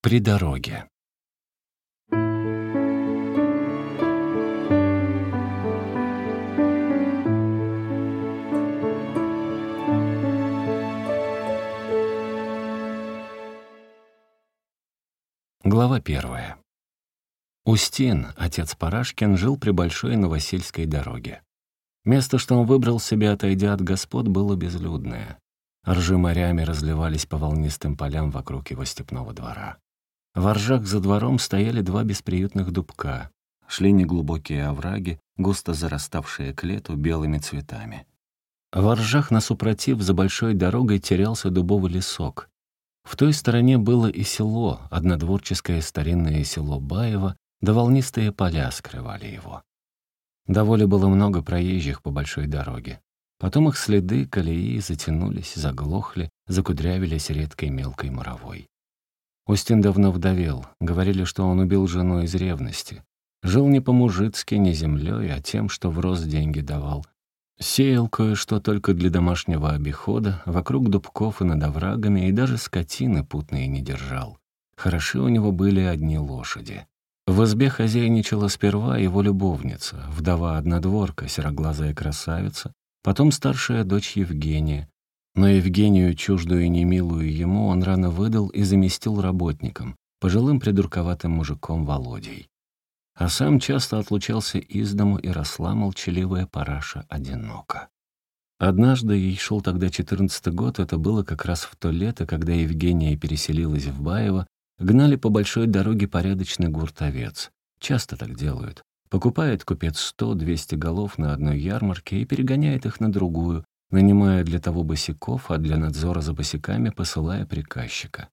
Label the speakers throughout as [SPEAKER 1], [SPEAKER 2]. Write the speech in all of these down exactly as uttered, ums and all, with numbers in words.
[SPEAKER 1] При дороге. Глава первая. Устин, отец Парашкин, жил при Большой Новосельской дороге. Место, что он выбрал себе, отойдя от господ, было безлюдное. Ржи морями разливались по волнистым полям вокруг его степного двора. В ржах за двором стояли два бесприютных дубка. Шли неглубокие овраги, густо зараставшие к лету белыми цветами. В ржах насупротив за большой дорогой терялся дубовый лесок. В той стороне было и село, однодворческое старинное село Баево, да волнистые поля скрывали его. До воли было много проезжих по большой дороге. Потом их следы, колеи затянулись, заглохли, закудрявились редкой мелкой муровой. Устин давно вдовел. Говорили, что он убил жену из ревности. Жил не по-мужицки, не землей, а тем, что в рост деньги давал. Сеял кое-что только для домашнего обихода, вокруг дубков и над оврагами, и даже скотины путные не держал. Хороши у него были одни лошади. В избе хозяйничала сперва его любовница, вдова-однодворка, сероглазая красавица, потом старшая дочь Евгения. Но Евгению, чуждую и немилую ему, он рано выдал и заместил работником, пожилым придурковатым мужиком Володей. А сам часто отлучался из дому, и росла молчаливая Параша одиноко. Однажды, ей шел тогда четырнадцатый год, это было как раз в то лето, когда Евгения переселилась в Баево, гнали по большой дороге порядочный гурт-овец. Часто так делают. Покупает купец сто-двести голов на одной ярмарке и перегоняет их на другую, нанимая для того босяков, а для надзора за босяками посылая приказчика.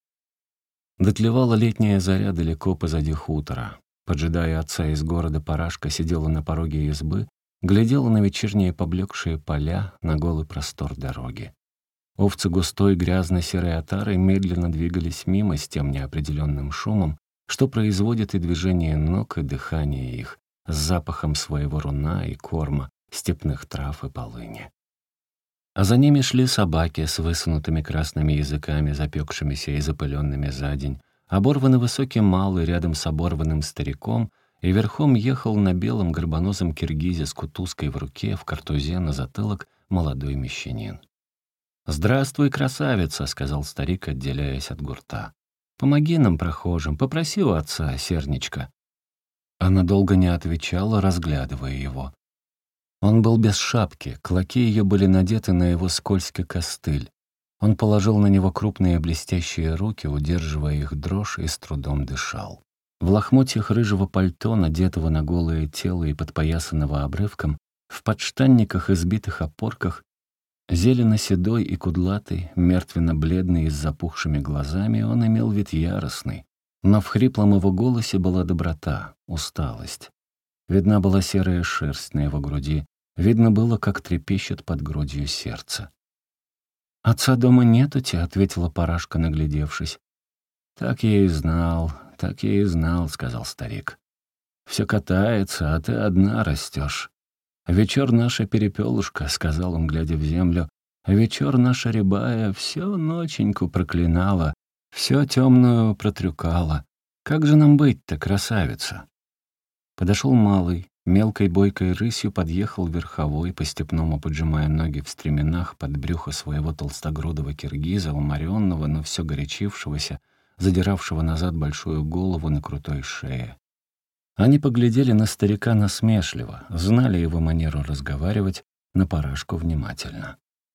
[SPEAKER 1] Дотлевала летняя заря далеко позади хутора. Поджидая отца из города, Парашка сидела на пороге избы, глядела на вечерние поблекшие поля, на голый простор дороги. Овцы густой грязно-серой отарой медленно двигались мимо с тем неопределенным шумом, что производит и движение ног, и дыхание их, с запахом своего руна и корма, степных трав и полыни. А за ними шли собаки с высунутыми красными языками, запекшимися и запыленными за день. Оборванный высокий малый рядом с оборванным стариком, и верхом ехал на белом горбоносом киргизе с кутузкой в руке, в картузе на затылок, молодой мещанин. «Здравствуй, красавица», — сказал старик, отделяясь от гурта. «Помоги нам, прохожим, попроси у отца, серничка». Она долго не отвечала, разглядывая его. Он был без шапки, клоки ее были надеты на его скользкий костыль. Он положил на него крупные блестящие руки, удерживая их дрожь, и с трудом дышал. В лохмотьях рыжего пальто, надетого на голое тело и подпоясанного обрывком, в подштанниках и сбитых опорках, зелено-седой и кудлатый, мертвенно-бледный и с запухшими глазами, он имел вид яростный. Но в хриплом его голосе была доброта, усталость. Видна была серая шерсть на его груди, видно было, как трепещет под грудью сердце. «Отца дома нету-те», — ответила Парашка, наглядевшись. «Так я и знал, так я и знал», — сказал старик. «Все катается, а ты одна растешь. Вечер наша перепелушка», — сказал он, глядя в землю, «вечер наша рябая всю ноченьку проклинала, все темную протрюкала. Как же нам быть-то, красавица?» Подошел малый, мелкой бойкой рысью подъехал верховой, по-степному поджимая ноги в стременах под брюхо своего толстогрудого киргиза, уморенного, но все горячившегося, задиравшего назад большую голову на крутой шее. Они поглядели на старика насмешливо, знали его манеру разговаривать, на Парашку внимательно.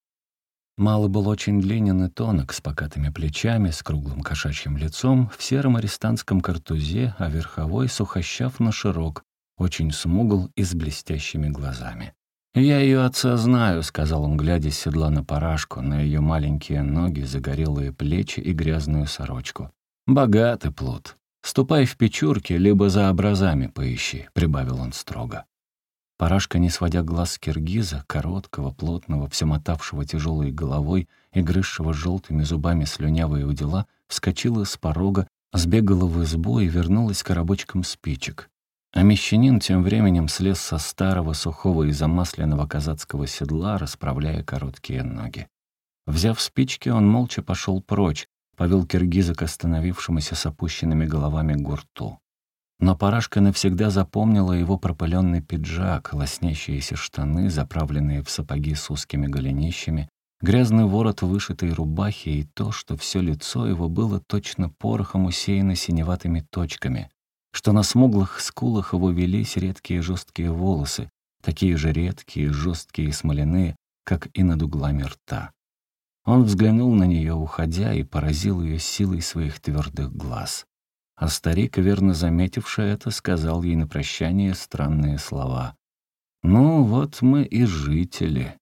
[SPEAKER 1] Малый был очень длинен и тонок, с покатыми плечами, с круглым кошачьим лицом, в сером арестантском картузе, а верховой сухощав, но широк, очень смугл и с блестящими глазами. «Я ее отца знаю», — сказал он, глядя с седла на Парашку, на ее маленькие ноги, загорелые плечи и грязную сорочку. «Богатый плут. Ступай в печурки, либо за образами поищи», — прибавил он строго. Парашка, не сводя глаз с киргиза, короткого, плотного, все мотавшего тяжелой головой и грызшего желтыми зубами слюнявые удила, вскочила с порога, сбегала в избу и вернулась к коробочкам спичек. А мещанин тем временем слез со старого, сухого и замасленного казацкого седла, расправляя короткие ноги. Взяв спички, он молча пошел прочь, повел киргиза к остановившемуся с опущенными головами гурту. Но Парашка навсегда запомнила его пропыленный пиджак, лоснящиеся штаны, заправленные в сапоги с узкими голенищами, грязный ворот вышитой рубахи и то, что все лицо его было точно порохом усеяно синеватыми точками, что на смуглых скулах его велись редкие жесткие волосы, такие же редкие, жесткие и смоляные, как и над углами рта. Он взглянул на нее, уходя, и поразил ее силой своих твердых глаз. А старик, верно заметивший это, сказал ей на прощание странные слова. «Ну, вот мы и жители.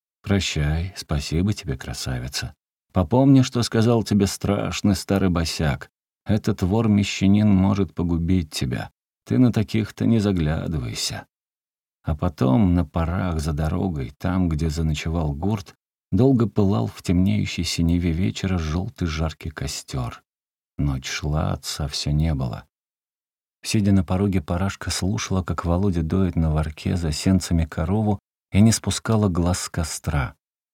[SPEAKER 1] Прощай, спасибо тебе, красавица. Попомни, что сказал тебе страшный старый босяк. Этот вор-мещанин может погубить тебя. Ты на таких-то не заглядывайся». А потом на парах за дорогой, там, где заночевал гурт, долго пылал в темнеющей синеве вечера желтый жаркий костер. Ночь шла, отца все не было. Сидя на пороге, Парашка слушала, как Володя доит на ворке за сенцами корову, и не спускала глаз с костра.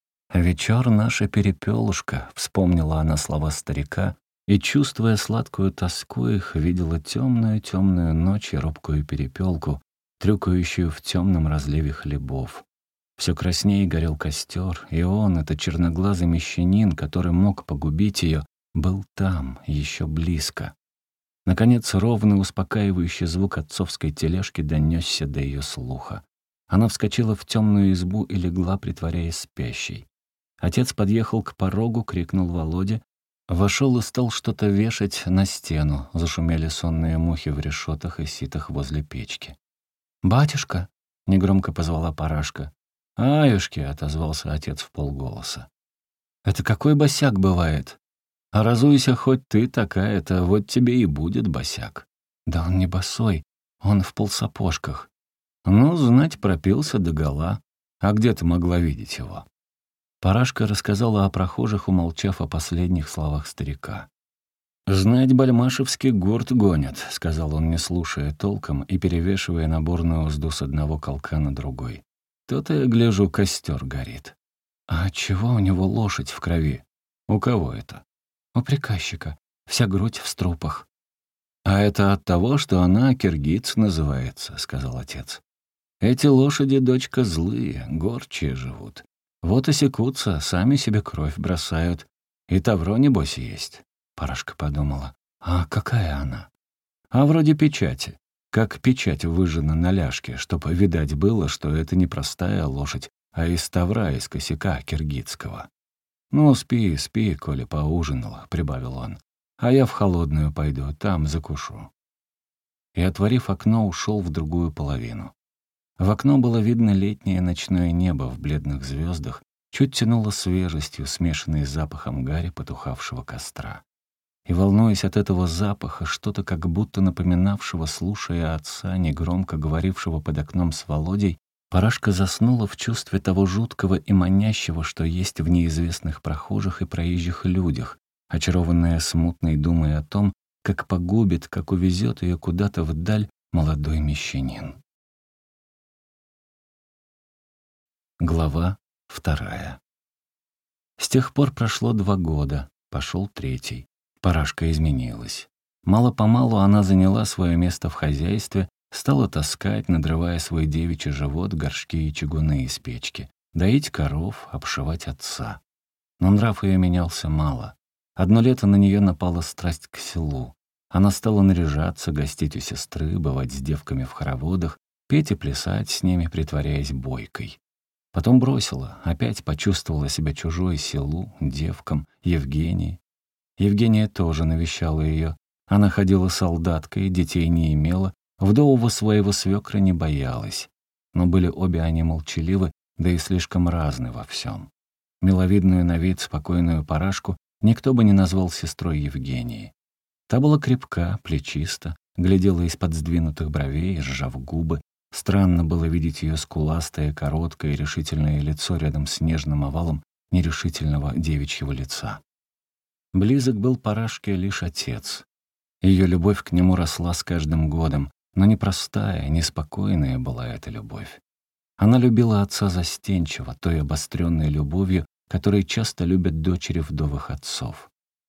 [SPEAKER 1] «Вечер наша перепелушка», — вспомнила она слова старика, и, чувствуя сладкую тоску их, видела темную-темную ночь и робкую перепелку, трюкающую в темном разливе хлебов. Все краснее горел костер, и он, этот черноглазый мещанин, который мог погубить ее, был там, еще близко. Наконец, ровный успокаивающий звук отцовской тележки донесся до ее слуха. Она вскочила в темную избу и легла, притворяясь спящей. Отец подъехал к порогу, крикнул Володе, вошел и стал что-то вешать на стену. Зашумели сонные мухи в решетах и ситах возле печки. «Батюшка!» — негромко позвала Парашка. «Аюшки!» — отозвался отец вполголоса. «Это какой босяк бывает? А разуйся хоть ты такая-то, вот тебе и будет босяк». «Да он не босой, он в полсапожках». «Ну, знать, пропился догола. А где ты могла видеть его?» Парашка рассказала о прохожих, умолчав о последних словах старика. «Знать, бальмашевский гурт гонят», — сказал он, не слушая толком и перевешивая наборную узду с одного колка на другой. «То-то, я гляжу, костер горит». «А чего у него лошадь в крови?» «У кого это?» «У приказчика. Вся грудь в струпах». «А это от того, что она киргиз называется», — сказал отец. «Эти лошади, дочка, злые, горчие живут. Вот и секутся, сами себе кровь бросают. И тавро, небось, есть». Парашка подумала. «А какая она?» «А вроде печати. Как печать выжжена на ляжке, чтобы видать было, что это не простая лошадь, а из тавра, из косяка киргизского». «Ну, спи, спи, коли поужинала», — прибавил он. «А я в холодную пойду, там закушу». И, отворив окно, ушел в другую половину. В окно было видно летнее ночное небо в бледных звездах, чуть тянуло свежестью, смешанной с запахом гари потухавшего костра. И, волнуясь от этого запаха, что-то как будто напоминавшего, слушая отца, негромко говорившего под окном с Володей, Парашка заснула в чувстве того жуткого и манящего, что есть в неизвестных прохожих и проезжих людях, очарованная смутной думой о том, как погубит, как увезет ее куда-то вдаль молодой мещанин. Глава вторая. С тех пор прошло два года, пошел третий. Парашка изменилась. Мало-помалу она заняла свое место в хозяйстве, стала таскать, надрывая свой девичий живот, горшки и чугуны из печки, доить коров, обшивать отца. Но нрав ее менялся мало. Одно лето на нее напала страсть к селу. Она стала наряжаться, гостить у сестры, бывать с девками в хороводах, петь и плясать с ними, притворяясь бойкой. Потом бросила, опять почувствовала себя чужой селу, девкам, Евгении. Евгения тоже навещала ее. Она ходила солдаткой, детей не имела, вдового своего свекра не боялась. Но были обе они молчаливы, да и слишком разны во всем. Миловидную на вид спокойную Парашку никто бы не назвал сестрой Евгении. Та была крепка, плечиста, глядела из-под сдвинутых бровей, сжав губы. Странно было видеть ее скуластое, короткое, решительное лицо рядом с нежным овалом нерешительного девичьего лица. Близок был Парашке лишь отец. Ее любовь к нему росла с каждым годом, но непростая, неспокойная была эта любовь. Она любила отца застенчиво, той обостренной любовью, которой часто любят дочери вдовых отцов.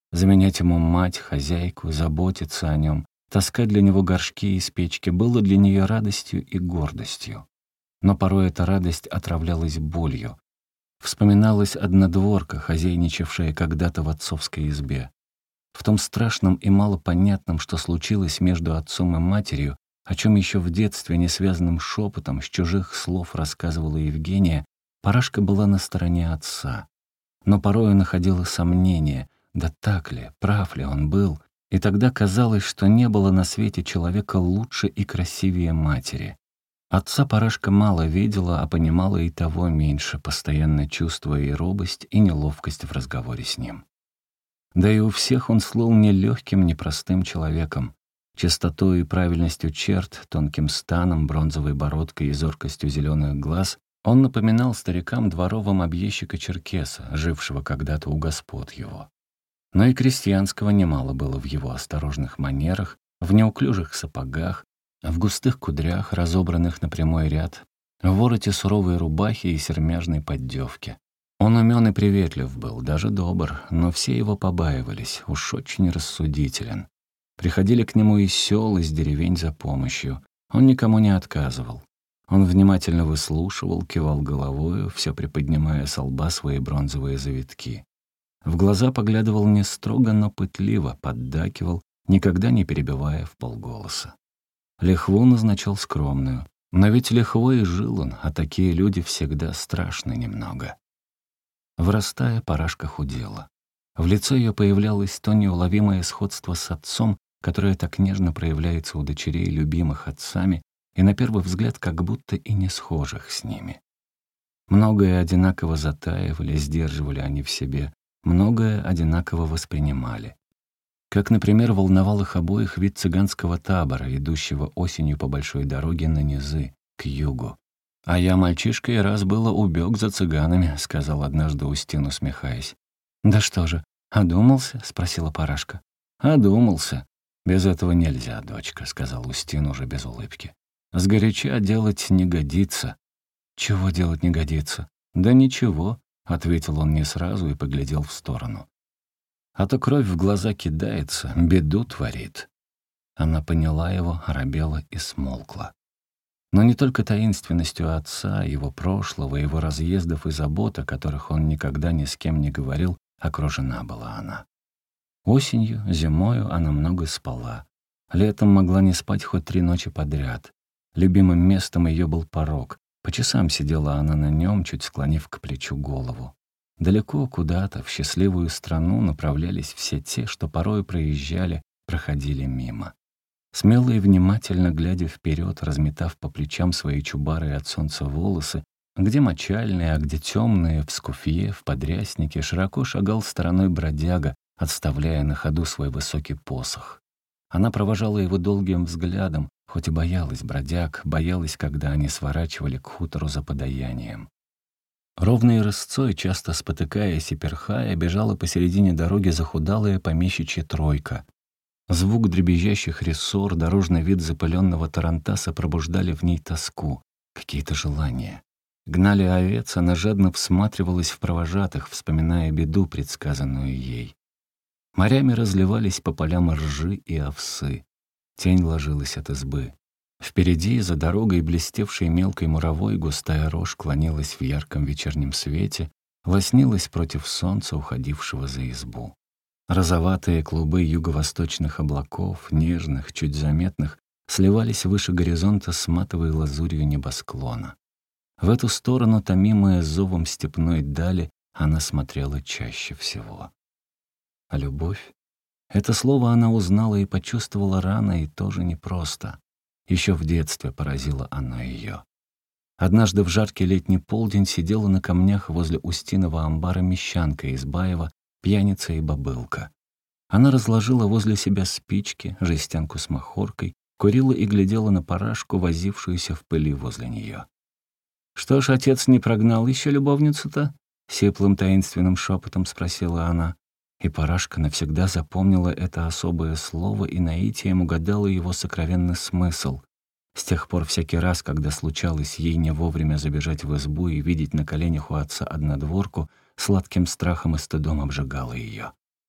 [SPEAKER 1] Заменять ему мать, хозяйку, заботиться о нем, таскать для него горшки из печки было для нее радостью и гордостью. Но порой эта радость отравлялась болью. Вспоминалась однодворка, хозяйничавшая когда-то в отцовской избе. В том страшном и малопонятном, что случилось между отцом и матерью, о чем еще в детстве несвязанным шепотом с чужих слов рассказывала Евгения, Парашка была на стороне отца. Но порою находила сомнения, да так ли, прав ли он был, и тогда казалось, что не было на свете человека лучше и красивее матери. Отца Парашка мало видела, а понимала и того меньше, постоянно чувствуя и робость, и неловкость в разговоре с ним. Да и у всех он слыл нелегким, непростым человеком. Чистотой и правильностью черт, тонким станом, бронзовой бородкой и зоркостью зеленых глаз он напоминал старикам дворовым объездчика-черкеса, жившего когда-то у господ его. Но и крестьянского немало было в его осторожных манерах, в неуклюжих сапогах, в густых кудрях, разобранных на прямой ряд, в вороте суровой рубахи и сермяжной поддевке. Он умён и приветлив был, даже добр, но все его побаивались, уж очень рассудителен. Приходили к нему из сёл, из деревень за помощью. Он никому не отказывал. Он внимательно выслушивал, кивал головою, всё приподнимая со лба свои бронзовые завитки. В глаза поглядывал не строго, но пытливо, поддакивал, никогда не перебивая вполголоса. Лихву назначал скромную. Но ведь лихвой и жил он, а такие люди всегда страшны немного. Вырастая, Парашка худела. В лицо ее появлялось то неуловимое сходство с отцом, которое так нежно проявляется у дочерей, любимых отцами, и на первый взгляд как будто и не схожих с ними. Многое одинаково затаивали, сдерживали они в себе, многое одинаково воспринимали. Как, например, волновал их обоих вид цыганского табора, идущего осенью по большой дороге на низы, к югу. «А я мальчишкой раз было убег за цыганами», — сказал однажды Устин, усмехаясь. «Да что же, одумался?» — спросила Парашка. «Одумался. Без этого нельзя, дочка», — сказал Устин уже без улыбки. «Сгоряча делать не годится». «Чего делать не годится?» «Да ничего», — ответил он не сразу и поглядел в сторону. «А то кровь в глаза кидается, беду творит». Она поняла его, оробела и смолкла. Но не только таинственностью отца, его прошлого, его разъездов и забот, о которых он никогда ни с кем не говорил, окружена была она. Осенью, зимою она много спала. Летом могла не спать хоть три ночи подряд. Любимым местом ее был порог. По часам сидела она на нем, чуть склонив к плечу голову. Далеко куда-то, в счастливую страну, направлялись все те, что порою проезжали, проходили мимо. Смело и внимательно глядя вперед, разметав по плечам свои чубарые от солнца волосы, где мочальные, а где темные, в скуфье, в подряснике, широко шагал стороной бродяга, отставляя на ходу свой высокий посох. Она провожала его долгим взглядом, хоть и боялась бродяг, боялась, когда они сворачивали к хутору за подаянием. Ровной рысцой, часто спотыкаясь и перхая, бежала посередине дороги захудалая помещичья тройка. Звук дребезжащих рессор, дорожный вид запыленного тарантаса пробуждали в ней тоску, какие-то желания. Гнали овец, она жадно всматривалась в провожатых, вспоминая беду, предсказанную ей. Морями разливались по полям ржи и овсы. Тень ложилась от избы. Впереди, за дорогой, блестевшей мелкой муровой, густая рожь клонилась в ярком вечернем свете, лоснилась против солнца, уходившего за избу. Розоватые клубы юго-восточных облаков, нежных, чуть заметных, сливались выше горизонта с матовой лазурью небосклона. В эту сторону, томимая зовом степной дали, она смотрела чаще всего. А любовь? Это слово она узнала и почувствовала рано, и тоже непросто. Еще в детстве поразило оно ее. Однажды в жаркий летний полдень сидела на камнях возле Устиного амбара мещанка из Баева, пьяница и бобылка. Она разложила возле себя спички, жестянку с махоркой, курила и глядела на Парашку, возившуюся в пыли возле нее. «Что ж, отец не прогнал еще любовницу-то?» — сиплым таинственным шепотом спросила она. И Парашка навсегда запомнила это особое слово и наитием угадала его сокровенный смысл. С тех пор всякий раз, когда случалось ей не вовремя забежать в избу и видеть на коленях у отца однодворку, сладким страхом и стыдом обжигала ее.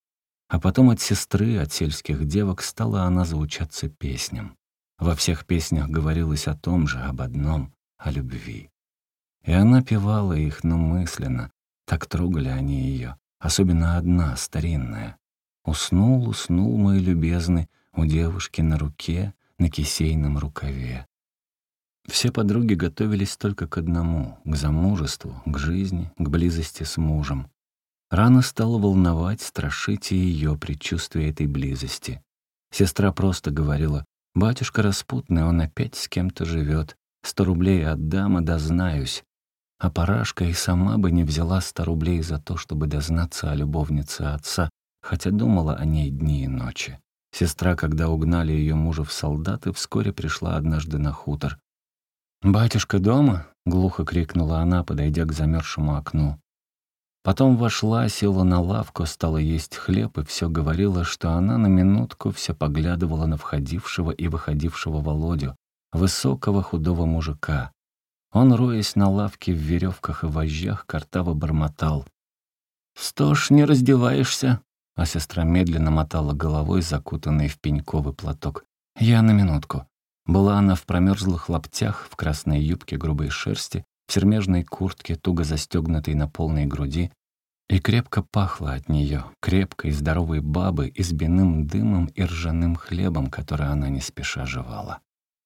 [SPEAKER 1] А потом от сестры, от сельских девок стала она заучаться песням. Во всех песнях говорилось о том же, об одном — о любви. И она певала их, но мысленно. Так трогали они ее, особенно одна, старинная. «Уснул, уснул мой любезный, у девушки на руке, на кисейном рукаве». Все подруги готовились только к одному — к замужеству, к жизни, к близости с мужем. Рано стало волновать, страшить и ее предчувствие этой близости. Сестра просто говорила: «Батюшка распутный, он опять с кем-то живет. Сто рублей отдам и дознаюсь». А Парашка и сама бы не взяла ста рублей за то, чтобы дознаться о любовнице отца, хотя думала о ней дни и ночи. Сестра, когда угнали ее мужа в солдаты, вскоре пришла однажды на хутор. «Батюшка дома?» — глухо крикнула она, подойдя к замерзшему окну. Потом вошла, села на лавку, стала есть хлеб и все говорила, что она на минутку все поглядывала на входившего и выходившего Володю, высокого худого мужика. Он, роясь на лавке в веревках и вожжах, картаво бормотал: «Что ж, не раздеваешься?» А сестра медленно мотала головой, закутанной в пеньковый платок. «Я на минутку». Была она в промерзлых лаптях, в красной юбке грубой шерсти, в сермяжной куртке, туго застегнутой на полной груди, и крепко пахло от нее, крепкой, здоровой бабы, избиным дымом и ржаным хлебом, который она не спеша жевала.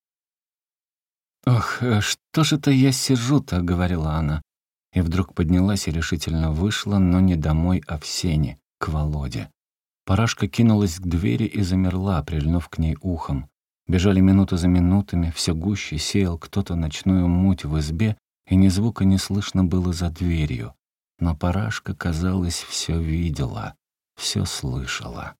[SPEAKER 1] «Ох, что ж это я сижу-то?» — говорила она. И вдруг поднялась и решительно вышла, но не домой, а в сени, к Володе. Парашка кинулась к двери и замерла, прильнув к ней ухом. Бежали минуты за минутами, все гуще сеял кто-то ночную муть в избе, и ни звука не слышно было за дверью. Но Парашка, казалось, все видела, все слышала.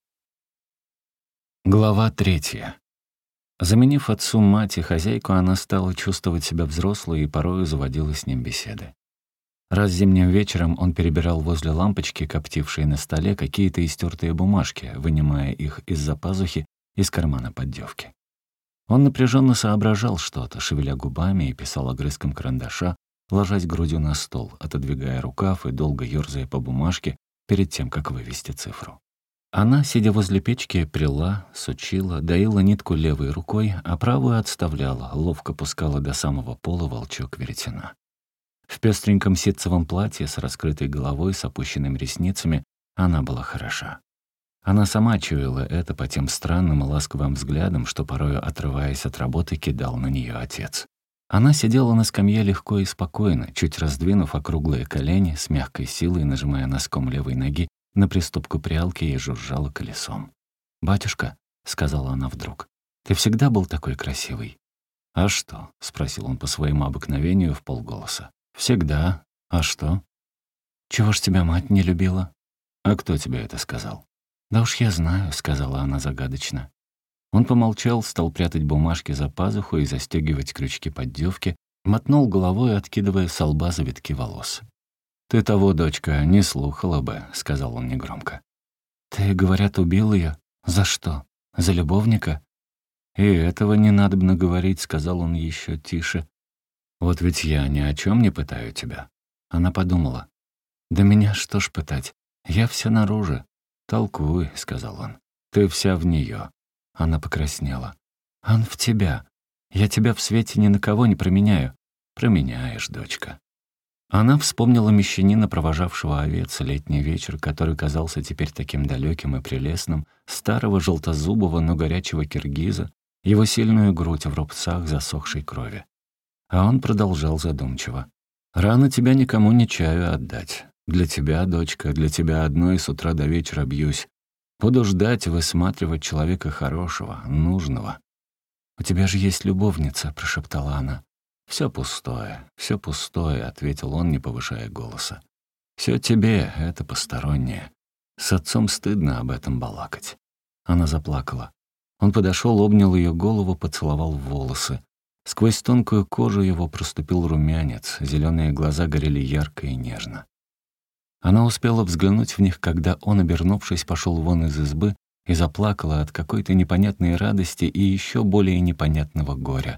[SPEAKER 1] Глава третья. Заменив отцу мать и хозяйку, она стала чувствовать себя взрослой и порою заводила с ним беседы. Раз зимним вечером он перебирал возле лампочки, коптившей на столе, какие-то истертые бумажки, вынимая их из-за пазухи, из кармана поддевки. Он напряженно соображал что-то, шевеля губами, и писал огрызком карандаша, ложась грудью на стол, отодвигая рукав и долго ёрзая по бумажке перед тем, как вывести цифру. Она, сидя возле печки, пряла, сучила, доила нитку левой рукой, а правую отставляла, ловко пускала до самого пола волчок веретена. В пестреньком ситцевом платье с раскрытой головой, с опущенными ресницами она была хороша. Она сама чуяла это по тем странным и ласковым взглядам, что, порою отрываясь от работы, кидал на нее отец. Она сидела на скамье легко и спокойно, чуть раздвинув округлые колени, с мягкой силой нажимая носком левой ноги на приступку прялки и жужжала колесом. «Батюшка», — сказала она вдруг, — «ты всегда был такой красивый?» «А что?» — спросил он по своему обыкновению вполголоса. «Всегда. А что?» «Чего ж тебя мать не любила?» «А кто тебе это сказал?» «Да уж я знаю», — сказала она загадочно. Он помолчал, стал прятать бумажки за пазуху и застегивать крючки поддевки, мотнул головой, откидывая со лба завитки волос. «Ты того, дочка, не слухала бы», — сказал он негромко. «Ты, говорят, убил ее? За что? За любовника?» «И этого не надобно говорить», — сказал он еще тише. «Вот ведь я ни о чем не пытаю тебя». Она подумала. «Да меня что ж пытать? Я вся наружу». «Толкуй», — сказал он. «Ты вся в нее». Она покраснела. «Ан в тебя. Я тебя в свете ни на кого не променяю». «Променяешь, дочка». Она вспомнила мещанина, провожавшего овец, летний вечер, который казался теперь таким далеким и прелестным, старого желтозубого, но горячего киргиза, его сильную грудь в рубцах засохшей крови. А он продолжал задумчиво. «Рано тебя никому не чаю отдать. Для тебя, дочка, для тебя одной с утра до вечера бьюсь. Буду ждать, высматривать человека хорошего, нужного». «У тебя же есть любовница», — прошептала она. «Все пустое, все пустое», — ответил он, не повышая голоса. «Все тебе, это постороннее. С отцом стыдно об этом балакать». Она заплакала. Он подошел, обнял ее голову, поцеловал в волосы. Сквозь тонкую кожу его проступил румянец, зеленые глаза горели ярко и нежно. Она успела взглянуть в них, когда он, обернувшись, пошел вон из избы и заплакала от какой-то непонятной радости и еще более непонятного горя.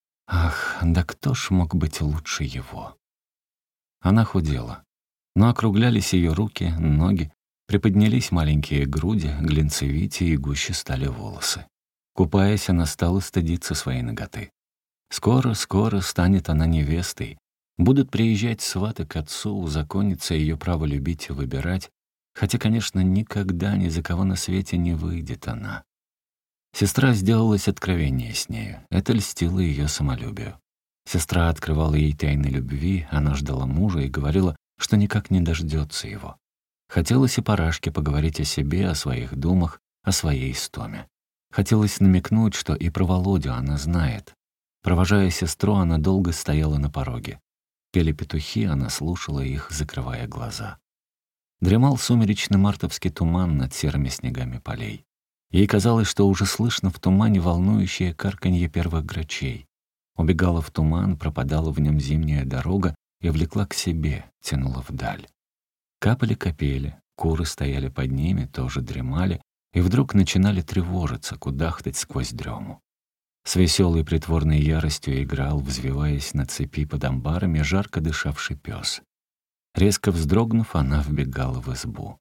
[SPEAKER 1] Ах, да кто ж мог быть лучше его? Она худела, но округлялись ее руки, ноги, Приподнялись маленькие груди, глинцевитее и гуще стали волосы. Купаясь, она стала стыдиться своей наготы. Скоро, скоро станет она невестой. Будут приезжать сваты к отцу, узаконится ее право любить и выбирать, хотя, конечно, никогда ни за кого на свете не выйдет она. Сестра сделалась откровеннее с нею. Это льстило ее самолюбию. Сестра открывала ей тайны любви, она ждала мужа и говорила, что никак не дождется его. Хотелось и Парашке поговорить о себе, о своих думах, о своей истоме. Хотелось намекнуть, что и про Володю она знает. Провожая сестру, она долго стояла на пороге. Пели петухи, она слушала их, закрывая глаза. Дремал сумеречный мартовский туман над серыми снегами полей. Ей казалось, что уже слышно в тумане волнующее карканье первых грачей. Убегала в туман, пропадала в нем зимняя дорога и влекла к себе, тянула вдаль. Капали капели, куры стояли под ними, тоже дремали, и вдруг начинали тревожиться, кудахтать сквозь дрему. С веселой притворной яростью играл, взвиваясь на цепи под амбарами, жарко дышавший пес. Резко вздрогнув, она вбегала в избу.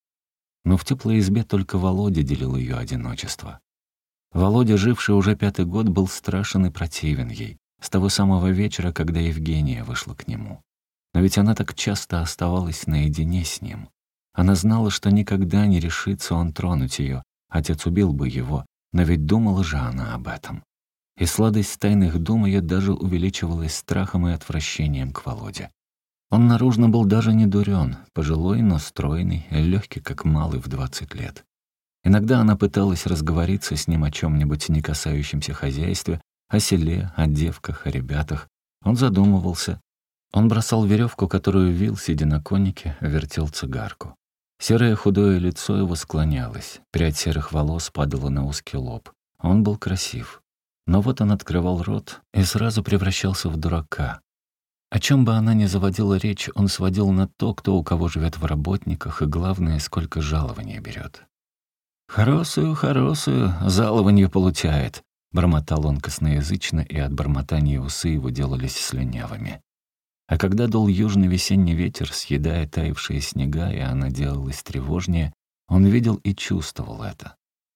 [SPEAKER 1] Но в теплой избе только Володя делил ее одиночество. Володя, живший уже пятый год, был страшен и противен ей, с того самого вечера, когда Евгения вышла к нему. Но ведь она так часто оставалась наедине с ним. Она знала, что никогда не решится он тронуть ее, отец убил бы его, но ведь думала же она об этом. И сладость тайных дум ее даже увеличивалась страхом и отвращением к Володе. Он наружно был даже не дурен, пожилой, но стройный, легкий, как малый в двадцать лет. Иногда она пыталась разговориться с ним о чем-нибудь не касающемся хозяйства, о селе, о девках, о ребятах. Он задумывался. Он бросал веревку, которую вил, сидя на коннике, вертел цигарку. Серое худое лицо его склонялось, прядь серых волос падала на узкий лоб. Он был красив. Но вот он открывал рот и сразу превращался в дурака. О чем бы она ни заводила речь, он сводил на то, кто у кого живет в работниках, и главное, сколько жалования берет. «Хорошую, хорошую, жалованье получает», — бормотал он косноязычно, и от бормотания усы его делались слюнявыми. А когда дул южный весенний ветер, съедая таявшие снега, и она делалась тревожнее, он видел и чувствовал это.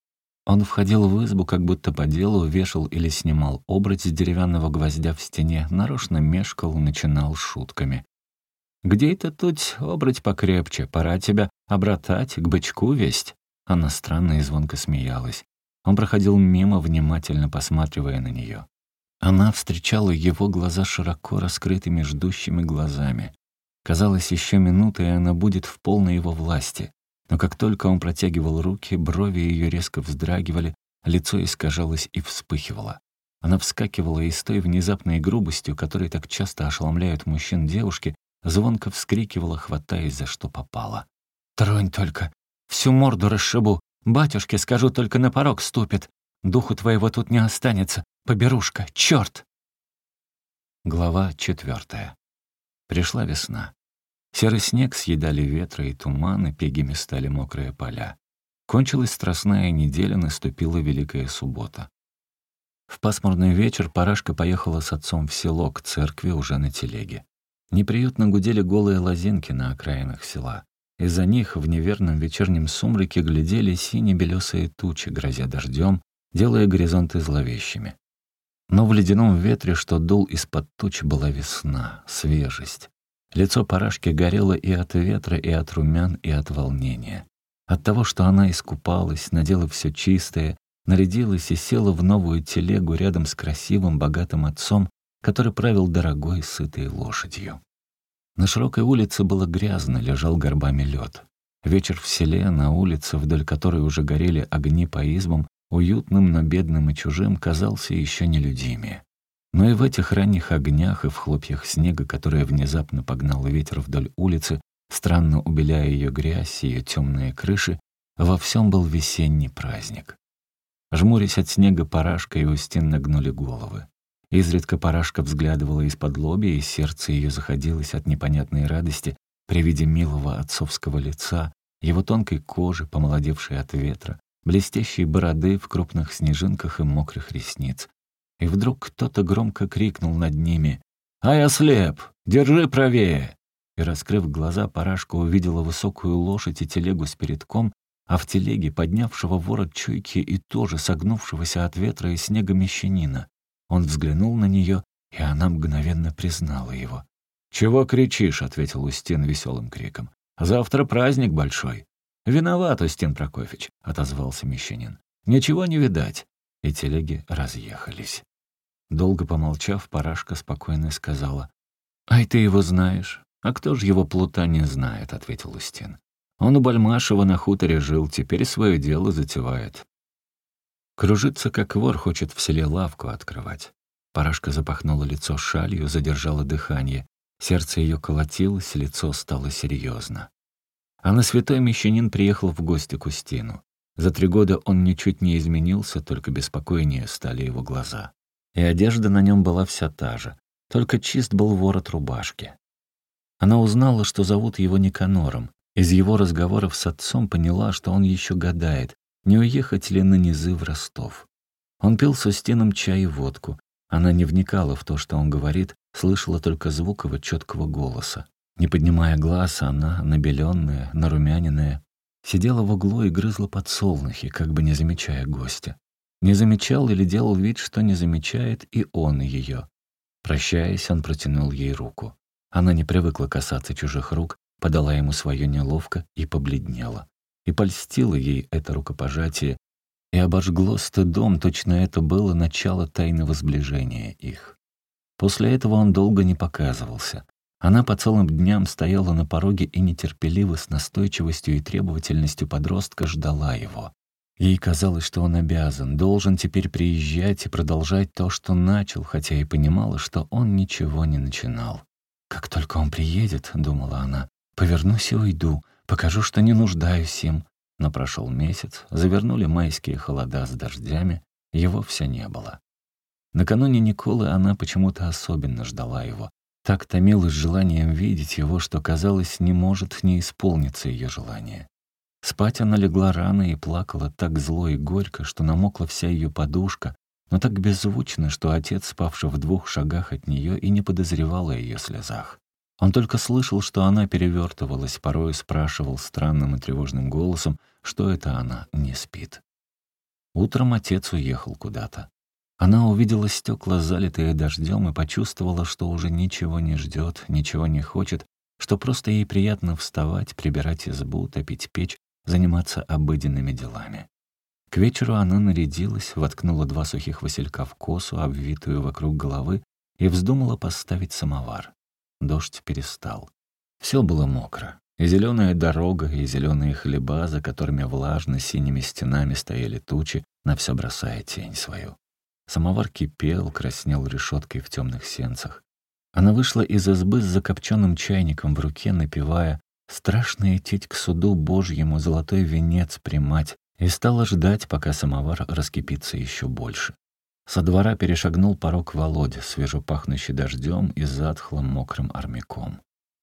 [SPEAKER 1] Он входил в избу, как будто по делу, вешал или снимал обрать с деревянного гвоздя в стене, нарочно мешкал, начинал шутками. «Где это тут обрать покрепче? Пора тебя обратать, к бычку весть». Она странно и звонко смеялась. Он проходил мимо, внимательно посматривая на нее. Она встречала его глаза широко раскрытыми ждущими глазами. Казалось, еще минута, и она будет в полной его власти. Но как только он протягивал руки, брови ее резко вздрагивали, лицо искажалось и вспыхивало. Она вскакивала и с той внезапной грубостью, которой так часто ошеломляют мужчин девушки, звонко вскрикивала, хватаясь за что попало. «Тронь только! Всю морду расшибу! Батюшке скажу, только на порог ступит! Духу твоего тут не останется! Поберушка! Черт!» Глава четвертая. Пришла весна. Серый снег съедали ветры и туманы, пегими стали мокрые поля. Кончилась страстная неделя, наступила Великая суббота. В пасмурный вечер Парашка поехала с отцом в село, к церкви уже на телеге. Неприютно гудели голые лозинки на окраинах села. Из-за них в неверном вечернем сумраке глядели сине-белесые тучи, грозя дождем, делая горизонты зловещими. Но в ледяном ветре, что дул из-под туч, была весна, свежесть. Лицо Парашки горело и от ветра, и от румян, и от волнения. От того, что она искупалась, надела все чистое, нарядилась и села в новую телегу рядом с красивым, богатым отцом, который правил дорогой, сытой лошадью. На широкой улице было грязно, лежал горбами лед. Вечер в селе, на улице, вдоль которой уже горели огни по избам, уютным, но бедным и чужим, казался еще нелюдимее. Но и в этих ранних огнях и в хлопьях снега, которые внезапно погнал ветер вдоль улицы, странно убеляя ее грязь, ее темные крыши, во всем был весенний праздник. Жмурясь от снега, Парашка и Устин нагнули головы. Изредка Парашка взглядывала из-под лобья, и сердце ее заходилось от непонятной радости при виде милого отцовского лица, его тонкой кожи, помолодевшей от ветра, блестящей бороды в крупных снежинках и мокрых ресниц. И вдруг кто-то громко крикнул над ними: «Ай, ослеп! Держи правее!» И, раскрыв глаза, Парашка увидела высокую лошадь и телегу с передком, а в телеге поднявшего ворот чуйки и тоже согнувшегося от ветра и снега мещанина. Он взглянул на нее, и она мгновенно признала его. «Чего кричишь?» — ответил Устин веселым криком. «Завтра праздник большой». «Виноват, Устин Прокофьевич», — отозвался мещанин. «Ничего не видать». И телеги разъехались. Долго помолчав, Парашка спокойно сказала. «Ай, ты его знаешь. А кто ж его плута не знает?» — ответил Устин. «Он у Бальмашева на хуторе жил, теперь свое дело затевает. Кружится, как вор, хочет в селе лавку открывать». Парашка запахнула лицо шалью, задержала дыхание. Сердце ее колотилось, лицо стало серьезно. А на святой мещанин приехал в гости к Устину. За три года он ничуть не изменился, только беспокойнее стали его глаза. И одежда на нем была вся та же, только чист был ворот рубашки. Она узнала, что зовут его Никанором. Из его разговоров с отцом поняла, что он еще гадает, не уехать ли на низы в Ростов. Он пил с Устином чай и водку. Она не вникала в то, что он говорит, слышала только звук его четкого голоса. Не поднимая глаз, она, набеленная, нарумяненная, сидела в углу и грызла подсолнухи, как бы не замечая гостя. Не замечал или делал вид, что не замечает и он ее. Прощаясь, он протянул ей руку. Она не привыкла касаться чужих рук, подала ему свое неловко и побледнела. И польстило ей это рукопожатие, и обожгло стыдом, точно это было начало тайного сближения их. После этого он долго не показывался. Она по целым дням стояла на пороге и нетерпеливо, с настойчивостью и требовательностью подростка ждала его. Ей казалось, что он обязан, должен теперь приезжать и продолжать то, что начал, хотя и понимала, что он ничего не начинал. «Как только он приедет, — думала она, — повернусь и уйду, покажу, что не нуждаюсь им». Но прошел месяц, завернули майские холода с дождями, его все не было. Накануне Николы она почему-то особенно ждала его. Так томилась желанием видеть его, что, казалось, не может не исполниться ее желание. Спать она легла рано и плакала так зло и горько, что намокла вся ее подушка, но так беззвучно, что отец, спавший в двух шагах от нее, и не подозревал о ее слезах. Он только слышал, что она перевертывалась, порой спрашивал странным и тревожным голосом, что это она не спит. Утром отец уехал куда-то. Она увидела стекла, залитые дождем, и почувствовала, что уже ничего не ждет, ничего не хочет, что просто ей приятно вставать, прибирать избу, топить печь, заниматься обыденными делами. К вечеру она нарядилась, воткнула два сухих василька в косу, обвитую вокруг головы, и вздумала поставить самовар. Дождь перестал. Все было мокро. И зеленая дорога, и зеленые хлеба, за которыми влажно синими стенами стояли тучи, на все бросая тень свою. Самовар кипел, краснел решеткой в темных сенцах. Она вышла из избы с закопченным чайником в руке, напевая «Страшно идти к суду Божьему, золотой венец примать», и стала ждать, пока самовар раскипится еще больше. Со двора перешагнул порог Володя, свежепахнущий дождем и затхлым мокрым армяком.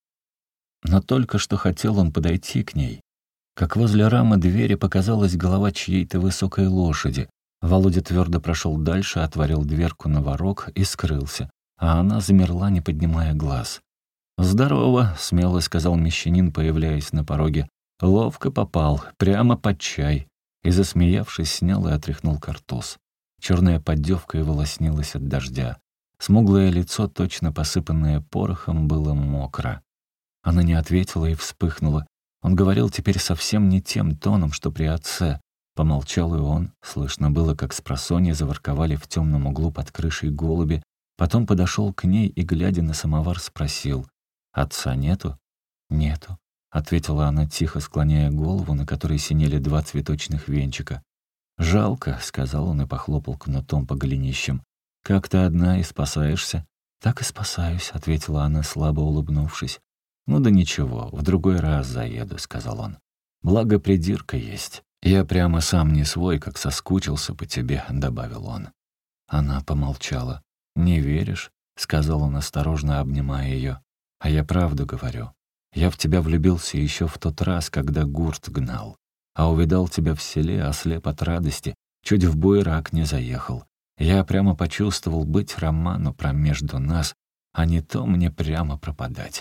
[SPEAKER 1] Но только что хотел он подойти к ней, как возле рамы двери показалась голова чьей-то высокой лошади. Володя твердо прошел дальше, отворил дверку на ворог и скрылся, а она замерла, не поднимая глаз. «Здорово», — смело сказал мещанин, появляясь на пороге. «Ловко попал, прямо под чай». И, засмеявшись, снял и отряхнул картуз. Черная поддевка его лоснилась от дождя. Смуглое лицо, точно посыпанное порохом, было мокро. Она не ответила и вспыхнула. Он говорил теперь совсем не тем тоном, что при отце. Помолчал и он. Слышно было, как спросонья заворковали в темном углу под крышей голуби. Потом подошел к ней и, глядя на самовар, спросил: «Отца нету?» «Нету», — ответила она, тихо склоняя голову, на которой синели два цветочных венчика. «Жалко», — сказал он и похлопал кнутом по голенищам. «Как ты одна и спасаешься?» «Так и спасаюсь», — ответила она, слабо улыбнувшись. «Ну да ничего, в другой раз заеду», — сказал он. «Благо придирка есть. Я прямо сам не свой, как соскучился по тебе», — добавил он. Она помолчала. «Не веришь?» — сказал он, осторожно обнимая ее. «А я правду говорю. Я в тебя влюбился еще в тот раз, когда гурт гнал. А увидал тебя в селе, ослеп от радости, чуть в буерак не заехал. Я прямо почувствовал быть роману промежду нас, а не то мне прямо пропадать.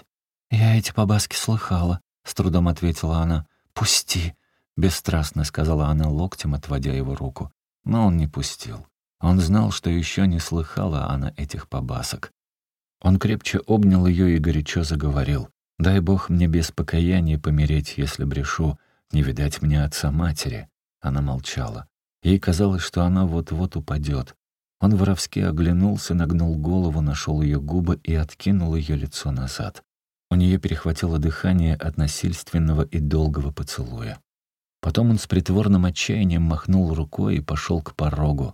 [SPEAKER 1] «Я эти побаски слыхала», — с трудом ответила она. «Пусти», — бесстрастно сказала она локтем, отводя его руку. Но он не пустил. Он знал, что еще не слыхала она этих побасок. Он крепче обнял ее и горячо заговорил. «Дай Бог мне без покаяния помереть, если брешу, не видать мне отца-матери». Она молчала. Ей казалось, что она вот-вот упадет. Он воровски оглянулся, нагнул голову, нашел ее губы и откинул ее лицо назад. У нее перехватило дыхание от насильственного и долгого поцелуя. Потом он с притворным отчаянием махнул рукой и пошел к порогу.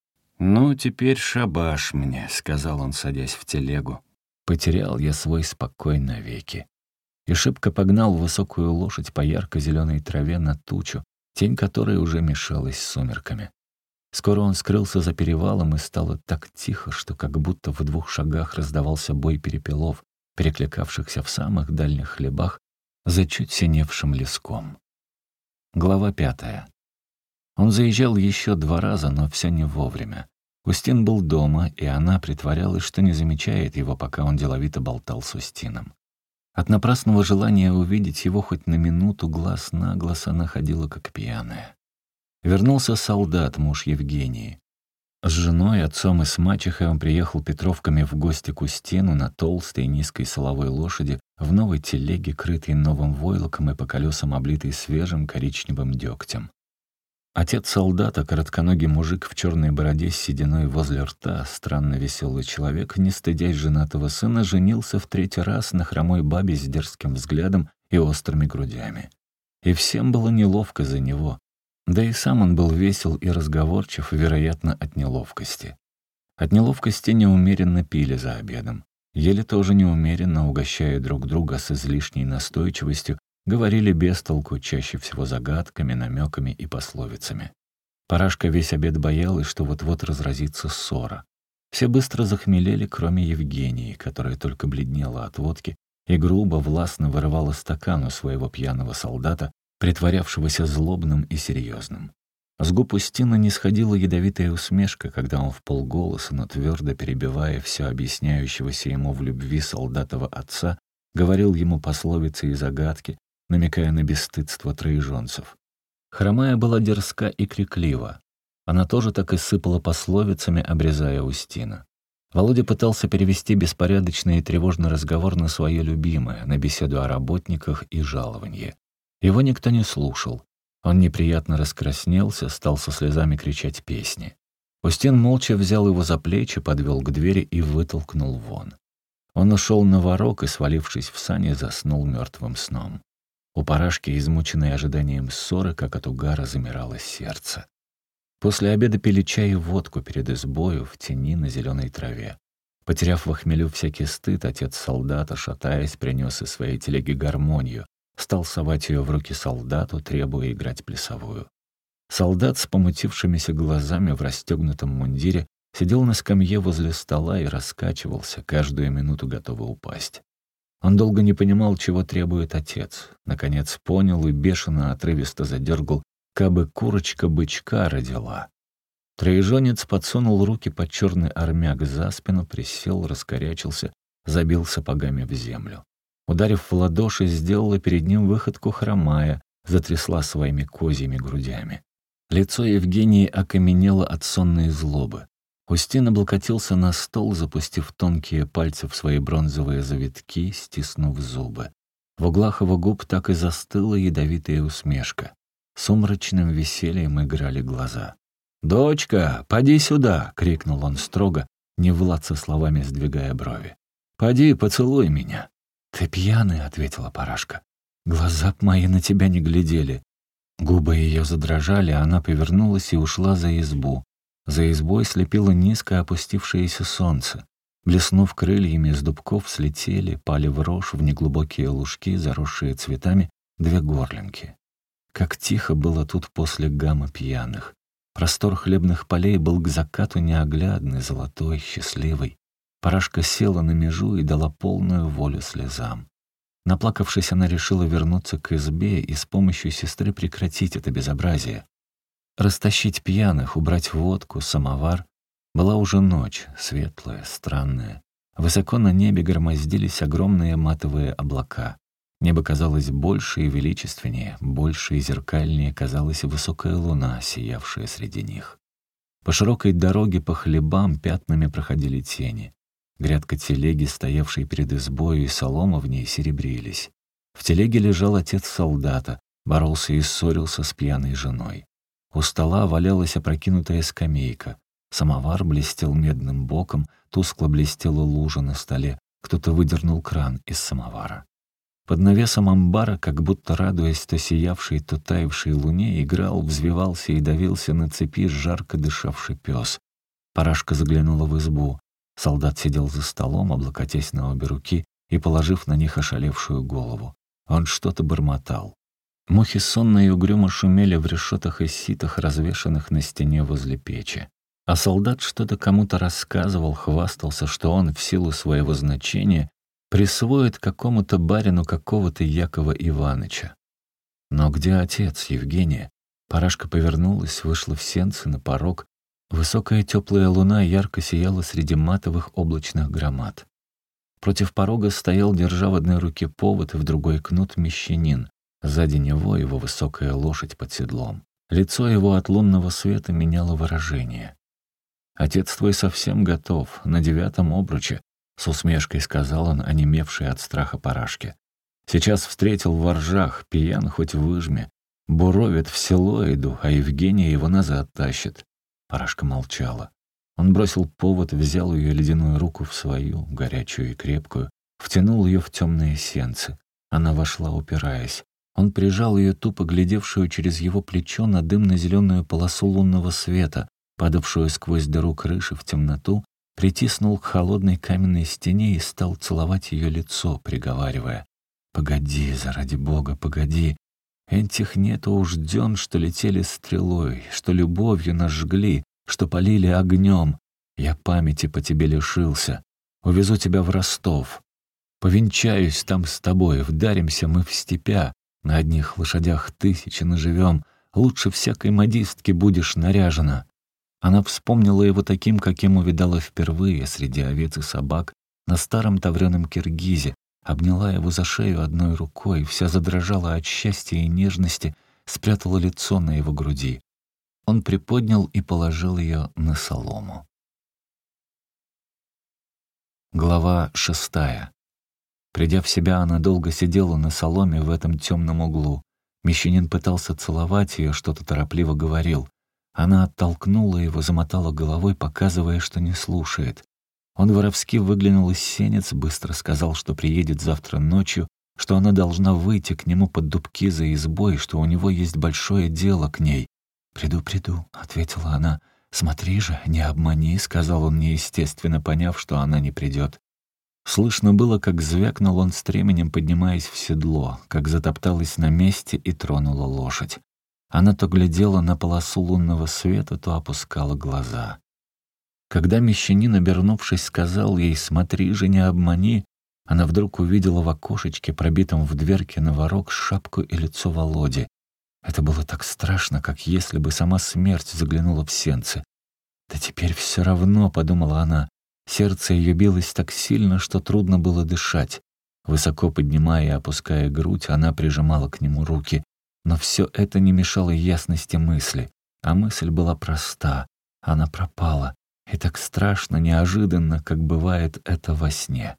[SPEAKER 1] «Ну, теперь шабаш мне», — сказал он, садясь в телегу. «Потерял я свой спокой навеки». И шибко погнал высокую лошадь по ярко-зеленой траве на тучу, тень которой уже мешалась с сумерками. Скоро он скрылся за перевалом, и стало так тихо, что как будто в двух шагах раздавался бой перепелов, перекликавшихся в самых дальних хлебах за чуть синевшим леском. Глава пятая. Он заезжал еще два раза, но все не вовремя. Устин был дома, и она притворялась, что не замечает его, пока он деловито болтал с Устином. От напрасного желания увидеть его хоть на минуту глаз на глаз она ходила как пьяная. Вернулся солдат, муж Евгении. С женой, отцом и с мачехой он приехал Петровками в гости к Устину на толстой низкой соловой лошади, в новой телеге, крытой новым войлоком и по колесам облитой свежим коричневым дегтем. Отец солдата, коротконогий мужик в черной бороде с сединой возле рта, странно веселый человек, не стыдясь женатого сына, женился в третий раз на хромой бабе с дерзким взглядом и острыми грудями. И всем было неловко за него. Да и сам он был весел и разговорчив, вероятно, от неловкости. От неловкости неумеренно пили за обедом. Ели тоже неумеренно, угощая друг друга с излишней настойчивостью, говорили без толку, чаще всего загадками, намеками и пословицами. Парашка весь обед боялась, что вот-вот разразится ссора. Все быстро захмелели, кроме Евгении, которая только бледнела от водки и грубо, властно вырывала стакан у своего пьяного солдата, притворявшегося злобным и серьезным. С губ Устина не сходила ядовитая усмешка, когда он вполголоса, но твердо перебивая все объясняющегося ему в любви солдатова отца, говорил ему пословицы и загадки, намекая на бесстыдство троежонцев. Хромая была дерзка и криклива. Она тоже так и сыпала пословицами, обрезая Устина. Володя пытался перевести беспорядочный и тревожный разговор на свое любимое, на беседу о работниках и жалованье. Его никто не слушал. Он неприятно раскраснелся, стал со слезами кричать песни. Устин молча взял его за плечи, подвел к двери и вытолкнул вон. Он ушел на ворок и, свалившись в сани, заснул мертвым сном. У Парашки, измученной ожиданием ссоры, как от угара, замирало сердце. После обеда пили чай и водку перед избою в тени на зеленой траве. Потеряв в хмелю всякий стыд, отец солдата, шатаясь, принес из своей телеги гармонию, стал совать ее в руки солдату, требуя играть плясовую. Солдат с помутившимися глазами в расстегнутом мундире сидел на скамье возле стола и раскачивался, каждую минуту готовый упасть. Он долго не понимал, чего требует отец. Наконец понял и бешено отрывисто задергал, кабы курочка бычка родила. Троежонец подсунул руки под черный армяк за спину, присел, раскорячился, забил сапогами в землю. Ударив в ладоши, сделала перед ним выходку хромая, затрясла своими козьими грудями. Лицо Евгении окаменело от сонной злобы. Устин облокотился на стол, запустив тонкие пальцы в свои бронзовые завитки, стиснув зубы. В углах его губ так и застыла ядовитая усмешка. Сумрачным весельем играли глаза. «Дочка, поди сюда!» — крикнул он строго, не Влад со словами сдвигая брови. «Поди, поцелуй меня!» «Ты пьяный», — ответила Парашка. «Глаза б мои на тебя не глядели». Губы ее задрожали, а она повернулась и ушла за избу. За избой слепило низко опустившееся солнце. Блеснув крыльями, с дубков слетели, пали в рожь в неглубокие лужки, заросшие цветами, две горлинки. Как тихо было тут после гамма пьяных. Простор хлебных полей был к закату неоглядный, золотой, счастливый. Парашка села на межу и дала полную волю слезам. Наплакавшись, она решила вернуться к избе и с помощью сестры прекратить это безобразие. Растащить пьяных, убрать водку, самовар. Была уже ночь, светлая, странная. Высоко на небе громоздились огромные матовые облака. Небо казалось больше и величественнее, больше и зеркальнее казалась высокая луна, сиявшая среди них. По широкой дороге по хлебам пятнами проходили тени. Грядка телеги, стоявшей перед избою, и солома в ней серебрились. В телеге лежал отец солдата, боролся и ссорился с пьяной женой. У стола валялась опрокинутая скамейка. Самовар блестел медным боком, тускло блестела лужа на столе. Кто-то выдернул кран из самовара. Под навесом амбара, как будто радуясь то сиявшей, то таявшей луне, играл, взвивался и давился на цепи жарко дышавший пес. Парашка заглянула в избу. Солдат сидел за столом, облокотясь на обе руки и положив на них ошалевшую голову. Он что-то бормотал. Мухи сонно и угрюмо шумели в решетах и ситах, развешанных на стене возле печи. А солдат что-то кому-то рассказывал, хвастался, что он в силу своего значения присвоит какому-то барину какого-то Якова Иваныча. Но где отец, Евгения? Парашка повернулась, вышла в сенцы на порог. Высокая теплая луна ярко сияла среди матовых облачных громад. Против порога стоял, держа в одной руке повод и в другой кнут, мещанин. Сзади него его высокая лошадь под седлом. Лицо его от лунного света меняло выражение. «Отец твой совсем готов, на девятом обруче», — с усмешкой сказал он, онемевший от страха Парашке. «Сейчас встретил в Воржах, пьян хоть выжми. Буровит, в село иду, а Евгения его назад тащит». Парашка молчала. Он бросил повод, взял ее ледяную руку в свою, горячую и крепкую, втянул ее в темные сенцы. Она вошла, упираясь. Он прижал ее, тупо глядевшую через его плечо, на дымно-зеленую полосу лунного света, падавшую сквозь дыру крыши в темноту, притиснул к холодной каменной стене и стал целовать ее лицо, приговаривая: «Погоди, заради Бога, погоди. Этих нету уж дён, что летели стрелой, что любовью нас жгли, что полили огнем. Я памяти по тебе лишился. Увезу тебя в Ростов. Повенчаюсь там с тобой, вдаримся мы в степя. На одних лошадях тысячи наживем. Лучше всякой модистки будешь наряжена». Она вспомнила его таким, каким увидала впервые, среди овец и собак, на старом таврёном киргизе, обняла его за шею одной рукой, вся задрожала от счастья и нежности, спрятала лицо на его груди. Он приподнял и положил ее на солому. Глава шестая. Придя в себя, она долго сидела на соломе в этом темном углу. Мещанин пытался целовать ее, что-то торопливо говорил. Она оттолкнула его, замотала головой, показывая, что не слушает. Он воровски выглянул из сенец, быстро сказал, что приедет завтра ночью, что она должна выйти к нему под дубки за избой, что у него есть большое дело к ней. «Приду, приду», — ответила она. «Смотри же, не обмани», — сказал он, неестественно поняв, что она не придет. Слышно было, как звякнул он стременем, поднимаясь в седло, как затопталась на месте и тронула лошадь. Она то глядела на полосу лунного света, то опускала глаза. Когда мещанин, обернувшись, сказал ей: «Смотри же, не обмани», она вдруг увидела в окошечке, пробитом в дверке на ворог, шапку и лицо Володи. Это было так страшно, как если бы сама смерть заглянула в сенцы. «Да теперь все равно», — подумала она. Сердце ее билось так сильно, что трудно было дышать. Высоко поднимая и опуская грудь, она прижимала к нему руки. Но все это не мешало ясности мысли. А мысль была проста. Она пропала. И так страшно, неожиданно, как бывает это во сне.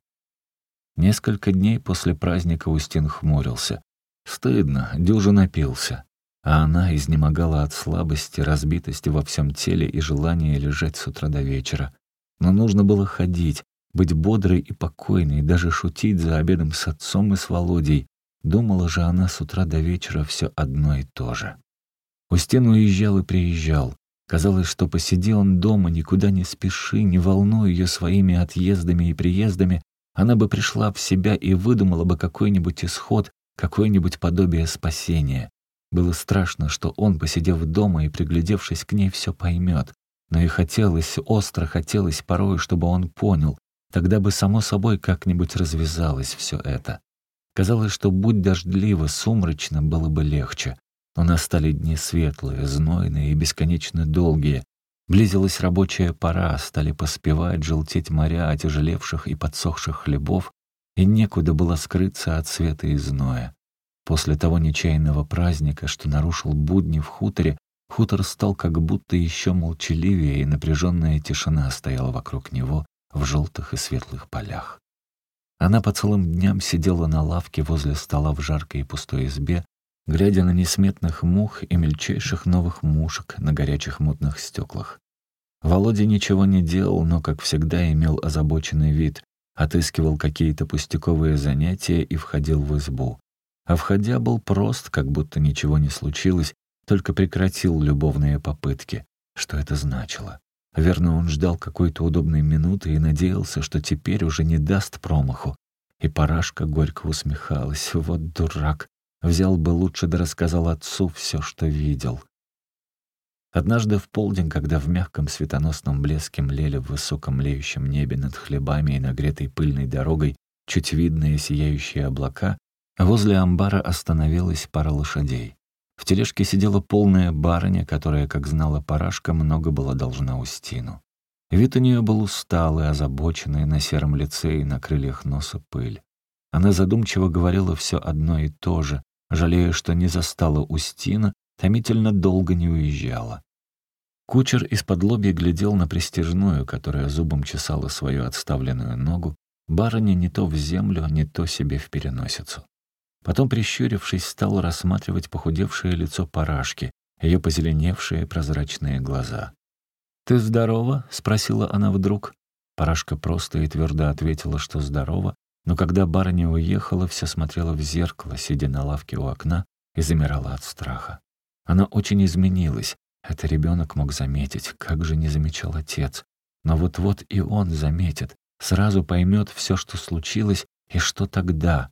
[SPEAKER 1] Несколько дней после праздника Устин хмурился. Стыдно, дюжо напился. А она изнемогала от слабости, разбитости во всем теле и желания лежать с утра до вечера. Но нужно было ходить, быть бодрой и покойной, даже шутить за обедом с отцом и с Володей. Думала же она с утра до вечера все одно и то же. Устин уезжал и приезжал. Казалось, что посиди он дома, никуда не спеши, не волнуй ее своими отъездами и приездами, она бы пришла в себя и выдумала бы какой-нибудь исход, какое-нибудь подобие спасения. Было страшно, что он, посидев дома и приглядевшись к ней, все поймет. Но и хотелось, остро хотелось порой, чтобы он понял. Тогда бы само собой как-нибудь развязалось все это. Казалось, что будь дождливо, сумрачно, было бы легче. Но настали дни светлые, знойные и бесконечно долгие. Близилась рабочая пора, стали поспевать, желтеть моря отяжелевших и подсохших хлебов, и некуда было скрыться от света и зноя. После того нечаянного праздника, что нарушил будни в хуторе, хутор стал как будто еще молчаливее, и напряженная тишина стояла вокруг него в желтых и светлых полях. Она по целым дням сидела на лавке возле стола в жаркой и пустой избе, глядя на несметных мух и мельчайших новых мушек на горячих мутных стеклах. Володя ничего не делал, но, как всегда, имел озабоченный вид, отыскивал какие-то пустяковые занятия и входил в избу. А входя был прост, как будто ничего не случилось, только прекратил любовные попытки. Что это значило? Верно, он ждал какой-то удобной минуты и надеялся, что теперь уже не даст промаху. И Парашка горько усмехалась. Вот дурак. Взял бы лучше да рассказал отцу все, что видел. Однажды в полдень, когда в мягком светоносном блеске млели в высоком леющем небе над хлебами и нагретой пыльной дорогой чуть видные сияющие облака, возле амбара остановилась пара лошадей. В тележке сидела полная барыня, которая, как знала Парашка, много была должна Устину. Вид у нее был усталый, озабоченный, на сером лице и на крыльях носа пыль. Она задумчиво говорила все одно и то же, жалея, что не застала Устина, томительно долго не уезжала. Кучер из-под лобья глядел на пристяжную, которая зубом чесала свою отставленную ногу, барыня не то в землю, не то себе в переносицу. Потом, прищурившись, стал рассматривать похудевшее лицо Парашки, ее позеленевшие прозрачные глаза. «Ты здорова?» — спросила она вдруг. Парашка просто и твердо ответила, что здорова, но когда барыня уехала, все смотрела в зеркало, сидя на лавке у окна, и замирала от страха. Она очень изменилась. Это ребенок мог заметить, как же не замечал отец. Но вот-вот и он заметит, сразу поймет все, что случилось, и что тогда.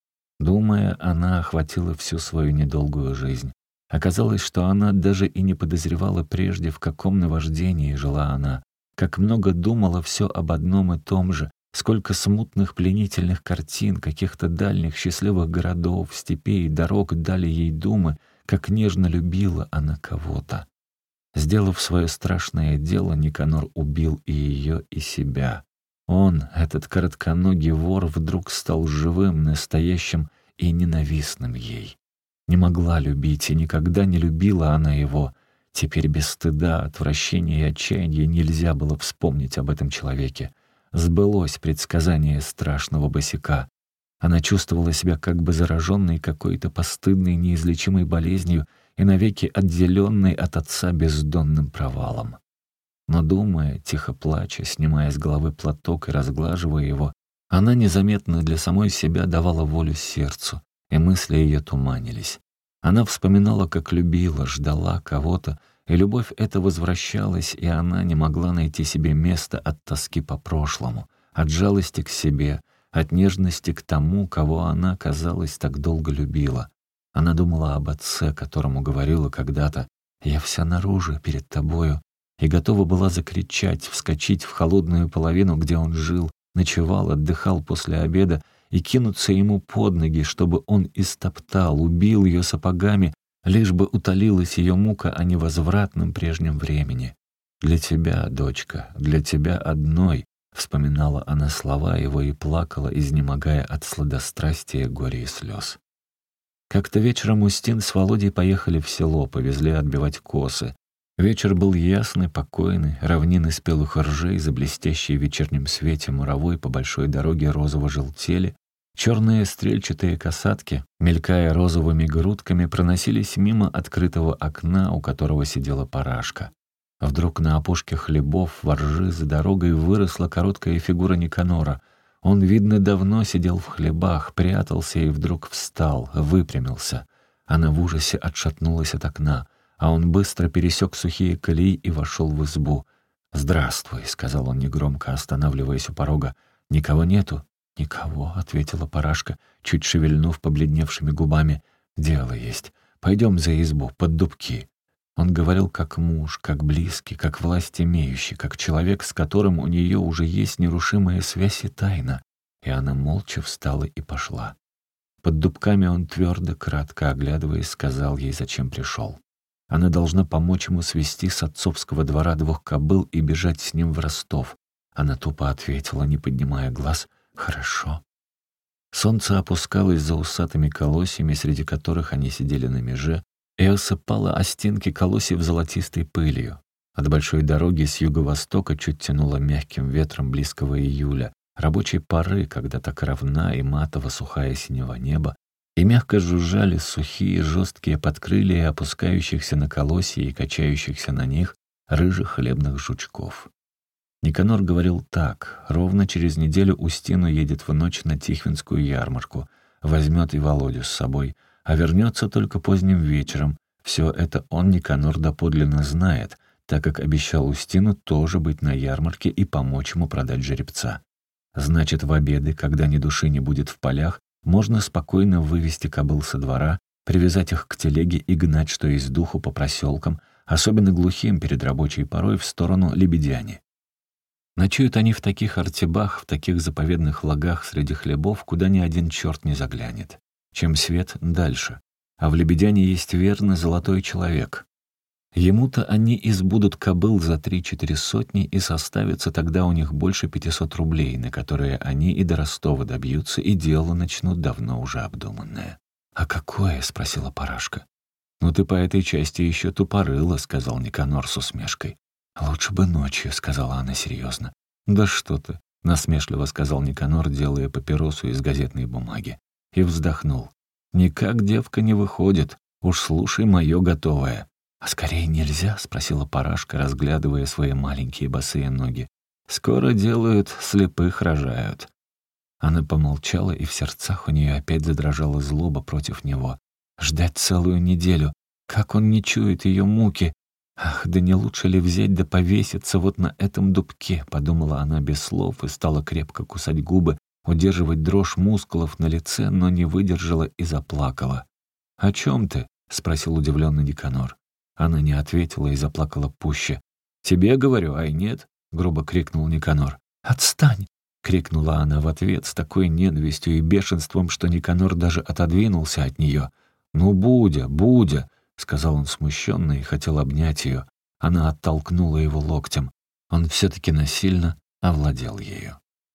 [SPEAKER 1] Думая, она охватила всю свою недолгую жизнь. Оказалось, что она даже и не подозревала прежде, в каком наваждении жила она, как много думала все об одном и том же, сколько смутных пленительных картин, каких-то дальних счастливых городов, степей и дорог дали ей думы, как нежно любила она кого-то. Сделав свое страшное дело, Никанор убил и ее, и себя. Он, этот коротконогий вор, вдруг стал живым, настоящим и ненавистным ей. Не могла любить, и никогда не любила она его. Теперь без стыда, отвращения и отчаяния нельзя было вспомнить об этом человеке. Сбылось предсказание страшного босяка. Она чувствовала себя как бы зараженной какой-то постыдной неизлечимой болезнью и навеки отделенной от отца бездонным провалом. Но думая, тихо плача, снимая с головы платок и разглаживая его, она незаметно для самой себя давала волю сердцу, и мысли ее туманились. Она вспоминала, как любила, ждала кого-то, и любовь эта возвращалась, и она не могла найти себе места от тоски по прошлому, от жалости к себе, от нежности к тому, кого она, казалось, так долго любила. Она думала об отце, которому говорила когда-то: «Я вся наружу перед тобою», и готова была закричать, вскочить в холодную половину, где он жил, ночевал, отдыхал после обеда, и кинуться ему под ноги, чтобы он истоптал, убил ее сапогами, лишь бы утолилась ее мука о невозвратном прежнем времени. «Для тебя, дочка, для тебя одной», — вспоминала она слова его и плакала, изнемогая от сладострастия, горя и слез. Как-то вечером Устин с Володей поехали в село, повезли отбивать косы. Вечер был ясный, покойный, равнины спелых ржей, за блестящей в вечернем свете муровой по большой дороге розово желтели, черные стрельчатые касатки, мелькая розовыми грудками, проносились мимо открытого окна, у которого сидела Парашка. Вдруг на опушке хлебов во ржи за дорогой выросла короткая фигура Никанора. Он, видно, давно сидел в хлебах, прятался и вдруг встал, выпрямился. Она в ужасе отшатнулась от окна, а он быстро пересек сухие колеи и вошел в избу. «Здравствуй», — сказал он негромко, останавливаясь у порога. «Никого нету?» «Никого», — ответила Парашка, чуть шевельнув побледневшими губами. «Дело есть. Пойдем за избу, под дубки». Он говорил как муж, как близкий, как власть имеющий, как человек, с которым у нее уже есть нерушимая связь и тайна. И она молча встала и пошла. Под дубками он твердо, кратко оглядываясь, сказал ей, зачем пришел. Она должна помочь ему свести с отцовского двора двух кобыл и бежать с ним в Ростов. Она тупо ответила, не поднимая глаз: «Хорошо». Солнце опускалось за усатыми колосьями, среди которых они сидели на меже, и осыпало о стенки колосьев золотистой пылью. От большой дороги с юго-востока чуть тянуло мягким ветром близкого июля, рабочей поры, когда так ровна и матово сухая синева неба, и мягко жужжали сухие жесткие подкрылья опускающихся на колосья и качающихся на них рыжих хлебных жучков. Никанор говорил так: ровно через неделю Устин уедет в ночь на Тихвинскую ярмарку, возьмет и Володю с собой, а вернется только поздним вечером. Все это он, Никанор, доподлинно знает, так как обещал Устину тоже быть на ярмарке и помочь ему продать жеребца. Значит, в обеды, когда ни души не будет в полях, можно спокойно вывести кобыл со двора, привязать их к телеге и гнать, что есть духу, по проселкам, особенно глухим перед рабочей порой, в сторону Лебедяни. Ночуют они в таких артебах, в таких заповедных лагах среди хлебов, куда ни один черт не заглянет. Чем свет дальше. А в Лебедяне есть верный золотой человек. Ему-то они избудут кобыл за три-четыре сотни, и составится тогда у них больше пятисот рублей, на которые они и до Ростова добьются, и дело начнут давно уже обдуманное. «А какое?» — спросила Парашка. «Ну ты по этой части еще тупорыла», — сказал Никанор с усмешкой. «Лучше бы ночью», — сказала она серьезно. «Да что ты», — насмешливо сказал Никанор, делая папиросу из газетной бумаги. И вздохнул. «Никак девка не выходит. Уж слушай мое готовое». «А скорее нельзя?» — спросила Парашка, разглядывая свои маленькие босые ноги. «Скоро делают, слепых рожают». Она помолчала, и в сердцах у нее опять задрожала злоба против него. Ждать целую неделю. Как он не чует ее муки? «Ах, да не лучше ли взять да повеситься вот на этом дубке?» — подумала она без слов и стала крепко кусать губы, удерживать дрожь мускулов на лице, но не выдержала и заплакала. «О чем ты?» — спросил удивленный Никанор. Она не ответила и заплакала пуще. «Тебе говорю, ай нет?» — грубо крикнул Никанор. «Отстань!» — крикнула она в ответ с такой ненавистью и бешенством, что Никанор даже отодвинулся от нее. «Ну, Будя, Будя!» — сказал он смущенно и хотел обнять ее. Она оттолкнула его локтем. Он все-таки насильно овладел ею.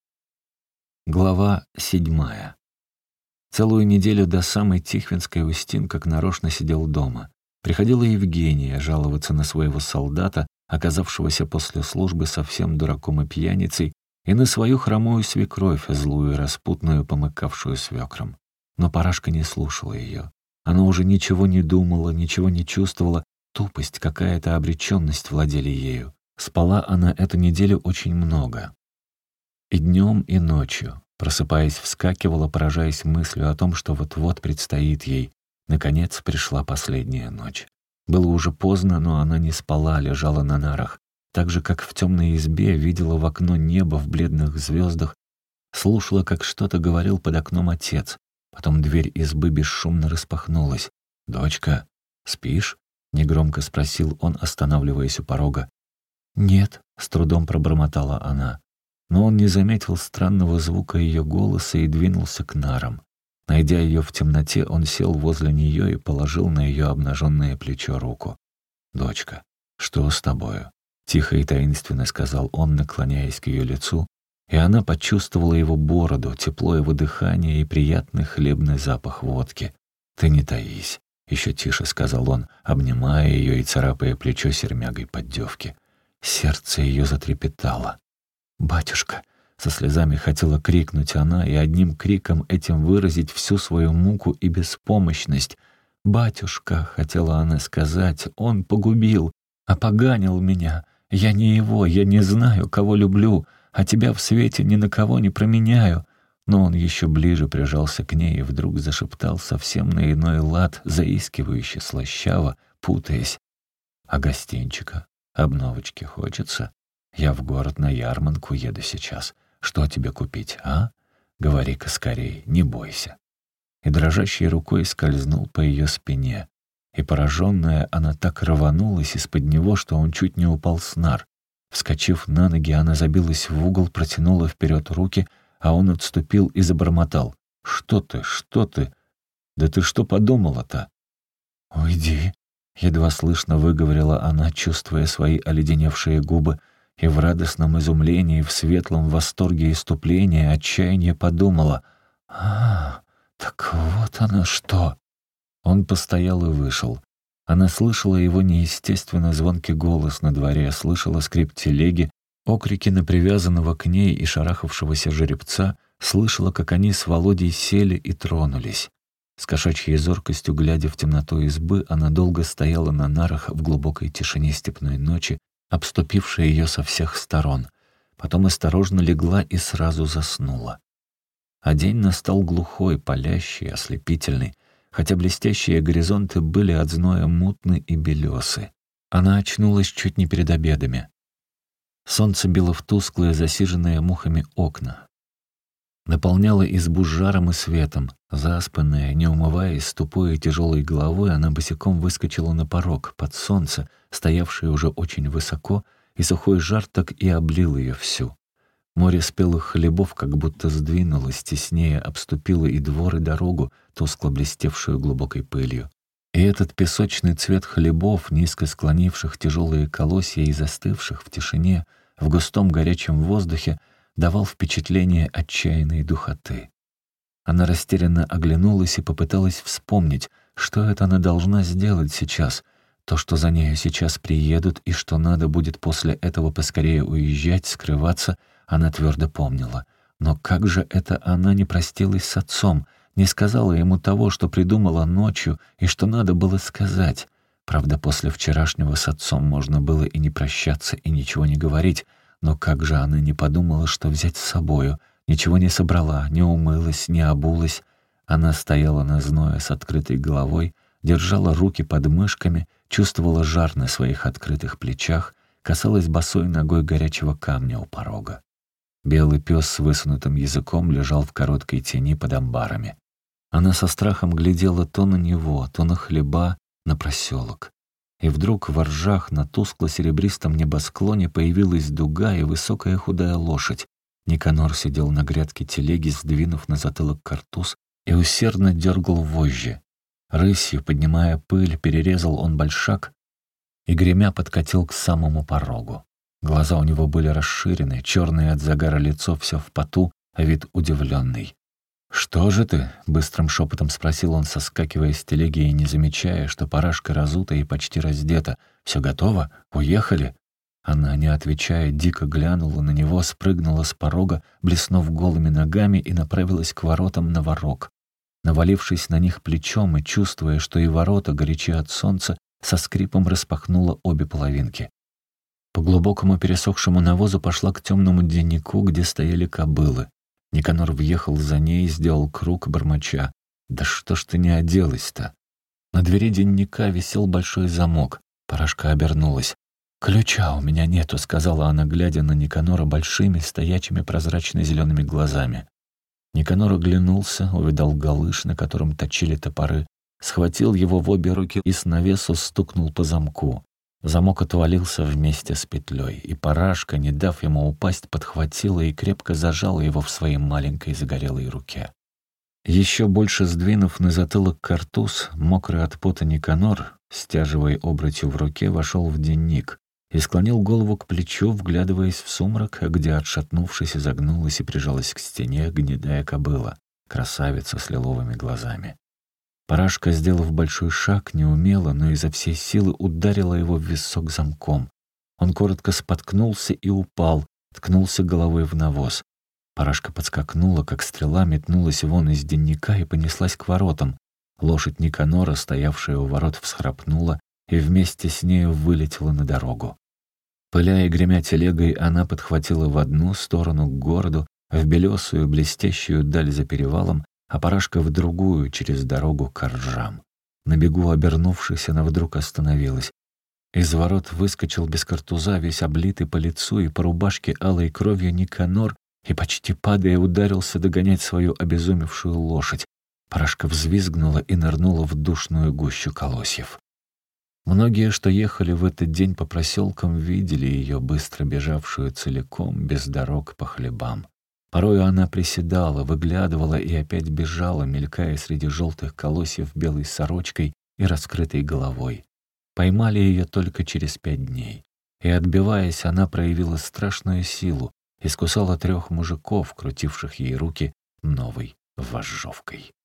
[SPEAKER 1] Глава седьмая. Целую неделю до самой Тихвинской Устин как нарочно сидел дома. Приходила Евгения жаловаться на своего солдата, оказавшегося после службы совсем дураком и пьяницей, и на свою хромую свекровь, злую и распутную, помыкавшую свекром. Но Парашка не слушала ее. Она уже ничего не думала, ничего не чувствовала, тупость, какая-то обреченность владели ею. Спала она эту неделю очень много. И днем, и ночью, просыпаясь, вскакивала, поражаясь мыслью о том, что вот-вот предстоит ей. Наконец пришла последняя ночь. Было уже поздно, но она не спала, лежала на нарах. Так же, как в темной избе, видела в окно небо в бледных звездах, слушала, как что-то говорил под окном отец. Потом дверь избы бесшумно распахнулась. «Дочка, спишь?» — негромко спросил он, останавливаясь у порога. «Нет», — с трудом пробормотала она. Но он не заметил странного звука ее голоса и двинулся к нарам. Найдя ее в темноте, он сел возле нее и положил на ее обнаженное плечо руку. «Дочка, что с тобою?» — тихо и таинственно сказал он, наклоняясь к ее лицу, и она почувствовала его бороду, тепло его дыхания и приятный хлебный запах водки. «Ты не таись», — еще тише сказал он, обнимая ее и царапая плечо сермягой поддевки. Сердце ее затрепетало. «Батюшка!» — со слезами хотела крикнуть она и одним криком этим выразить всю свою муку и беспомощность. «Батюшка!» — хотела она сказать, — «он погубил, опоганил меня. Я не его, я не знаю, кого люблю, а тебя в свете ни на кого не променяю». Но он еще ближе прижался к ней и вдруг зашептал совсем на иной лад, заискивающе, слащаво, путаясь. «А гостинчика? Обновочки хочется? Я в город на ярмарку еду сейчас. Что тебе купить, а? Говори-ка скорей, не бойся». И дрожащей рукой скользнул по ее спине. И пораженная, она так рванулась из-под него, что он чуть не упал с нар. Вскочив на ноги, она забилась в угол, протянула вперед руки, а он отступил и забормотал. «Что ты, что ты? Да ты что подумала-то?» «Уйди,
[SPEAKER 2] Едва слышно выговорила она, чувствуя свои оледеневшие губы, и в радостном изумлении, в светлом восторге иступления, отчаяние подумала: «А, так вот оно что!» Он постоял и вышел. Она слышала его неестественно звонкий голос на дворе, слышала скрип телеги, окрики на привязанного к ней и шарахавшегося жеребца, слышала, как они с Володей сели и тронулись. С кошачьей зоркостью, глядя в темноту избы, она долго стояла на нарах в глубокой тишине степной ночи, обступившей ее со всех сторон. Потом осторожно легла и сразу заснула. А день настал глухой, палящий, ослепительный, хотя блестящие горизонты были от зноя мутны и белесы. Она очнулась чуть не перед обедами. Солнце било в тусклые, засиженные мухами окна. Наполняла избу жаром и светом. Заспанная, не умываясь, с тупой и тяжелой головой, она босиком выскочила на порог, под солнце, стоявшее уже очень высоко, и сухой жар так и облил ее всю. Море спелых хлебов как будто сдвинулось, теснее обступило и двор, и дорогу, тускло блестевшую глубокой пылью. И этот песочный цвет хлебов, низко склонивших тяжелые колосья и застывших в тишине, в густом горячем воздухе, давал впечатление отчаянной духоты. Она растерянно оглянулась и попыталась вспомнить, что это она должна сделать сейчас, то, что за нею сейчас приедут, и что надо будет после этого поскорее уезжать, скрываться, она твердо помнила. Но как же это она не простилась с отцом, не сказала ему того, что придумала ночью и что надо было сказать? Правда, после вчерашнего с отцом можно было и не прощаться, и ничего не говорить, но как же она не подумала, что взять с собою? Ничего не собрала, не умылась, не обулась. Она стояла на зное с открытой головой, держала руки под мышками, чувствовала жар на своих открытых плечах, касалась босой ногой горячего камня у порога. Белый пес с высунутым языком лежал в короткой тени под амбарами. Она со страхом глядела то на него, то на хлеба, на проселок. И вдруг во ржах на тускло-серебристом небосклоне появилась дуга и высокая худая лошадь. Никанор сидел на грядке телеги, сдвинув на затылок картуз, и усердно дергал вожжи. Рысью, поднимая пыль, перерезал он большак и, гремя, подкатил к самому порогу. Глаза у него были расширены, черное от загара лицо все в поту, а вид удивленный. «Что же ты?» — быстрым шепотом спросил он, соскакивая с телеги и не замечая, что парашка разута и почти раздета. «Все готово? Уехали?» Она, не отвечая, дико глянула на него, спрыгнула с порога, блеснув голыми ногами, и направилась к воротам на ворог. Навалившись на них плечом и чувствуя, что и ворота горячи от солнца, со скрипом распахнула обе половинки. По глубокому пересохшему навозу пошла к темному деннику, где стояли кобылы. Никанор въехал за ней и сделал круг, бормоча: «Да что ж ты не оделась-то?» На двери денника висел большой замок. Парашка обернулась. «Ключа у меня нету», — сказала она, глядя на Никанора большими, стоячими прозрачно-зелеными глазами. Никанор оглянулся, увидал галыш, на котором точили топоры, схватил его в обе руки и с навесу стукнул по замку. Замок отвалился вместе с петлей, и Парашка, не дав ему упасть, подхватила и крепко зажала его в своей маленькой загорелой руке. Еще больше сдвинув на затылок картуз, мокрый от пота Никанор, стяживая обручью в руке, вошел в денник и склонил голову к плечу, вглядываясь в сумрак, где, отшатнувшись, изогнулась и прижалась к стене гнедая кобыла, красавица с лиловыми глазами. Парашка, сделав большой шаг, неумело, но изо всей силы ударила его в висок замком. Он коротко споткнулся и упал, ткнулся головой в навоз. Парашка подскакнула, как стрела, метнулась вон из денника и понеслась к воротам. Лошадь Никанора, стоявшая у ворот, всхрапнула и вместе с нею вылетела на дорогу. Пыля и гремя телегой, она подхватила в одну сторону к городу, в белесую блестящую даль за перевалом, а Парашка в другую, через дорогу к ржам. На бегу обернувшись, она вдруг остановилась. Из ворот выскочил без картуза, весь облитый по лицу и по рубашке алой кровью Никанор и, почти падая, ударился догонять свою обезумевшую лошадь. Парашка взвизгнула и нырнула в душную гущу колосьев. Многие, что ехали в этот день по проселкам, видели ее, быстро бежавшую целиком, без дорог по хлебам. Порою она приседала, выглядывала и опять бежала, мелькая среди желтых колосьев белой сорочкой и раскрытой головой. Поймали ее только через пять дней. И, отбиваясь, она проявила страшную силу, искусала трех мужиков, крутивших ей руки новой вожжовкой.